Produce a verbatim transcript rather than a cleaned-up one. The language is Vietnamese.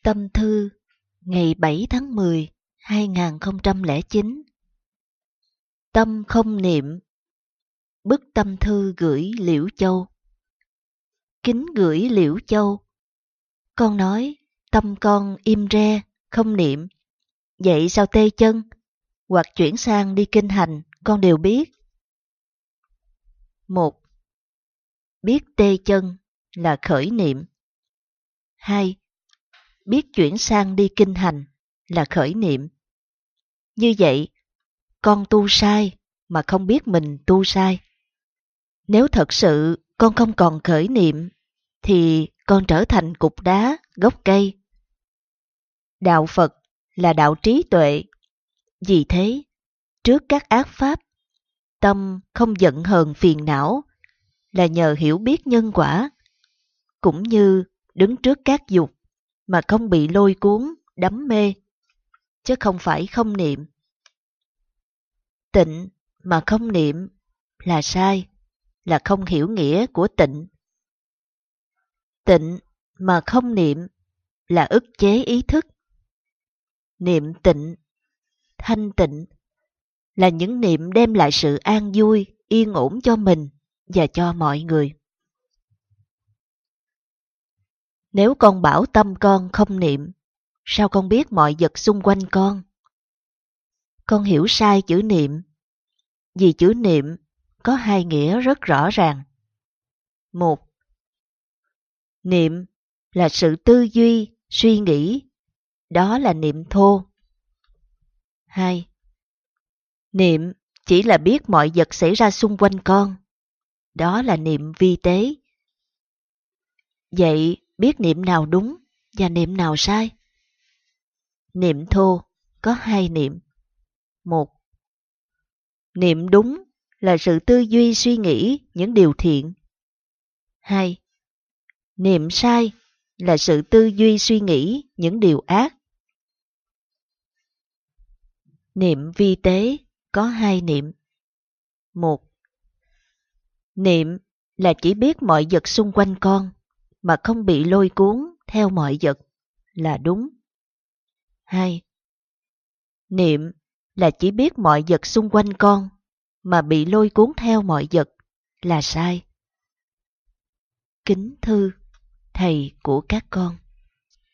Tâm thư ngày bảy tháng mười năm hai nghìn không trăm lẻ chín. Tâm không niệm. Bức tâm thư gửi Liễu Châu. Kính gửi Liễu Châu. Con nói tâm con im re, không niệm. Vậy sao tê chân, hoặc chuyển sang đi kinh hành, con đều biết. Một. Biết tê chân là khởi niệm. Hai. Biết chuyển sang đi kinh hành là khởi niệm. Như vậy, con tu sai mà không biết mình tu sai. Nếu thật sự con không còn khởi niệm, thì con trở thành cục đá, gốc cây. Đạo Phật là đạo trí tuệ. Vì thế, trước các ác pháp, tâm không giận hờn phiền não là nhờ hiểu biết nhân quả, cũng như đứng trước các dục mà không bị lôi cuốn, đắm mê, chứ không phải không niệm. Tịnh mà không niệm là sai, là không hiểu nghĩa của tịnh. Tịnh mà không niệm là ức chế ý thức. Niệm tịnh, thanh tịnh là những niệm đem lại sự an vui, yên ổn cho mình và cho mọi người. Nếu con bảo tâm con không niệm, sao con biết mọi vật xung quanh con? Con hiểu sai chữ niệm, vì chữ niệm có hai nghĩa rất rõ ràng. Một, niệm là sự tư duy, suy nghĩ, đó là niệm thô. Hai, niệm chỉ là biết mọi vật xảy ra xung quanh con, đó là niệm vi tế. Vậy biết niệm nào đúng và niệm nào sai? Niệm thô có hai niệm. Một, niệm đúng là sự tư duy suy nghĩ những điều thiện. Hai, niệm sai là sự tư duy suy nghĩ những điều ác. Niệm vi tế có hai niệm. Một, niệm là chỉ biết mọi vật xung quanh con mà không bị lôi cuốn theo mọi vật là đúng. Hai, niệm là chỉ biết mọi vật xung quanh con mà bị lôi cuốn theo mọi vật là sai. Kính thư thầy của các con.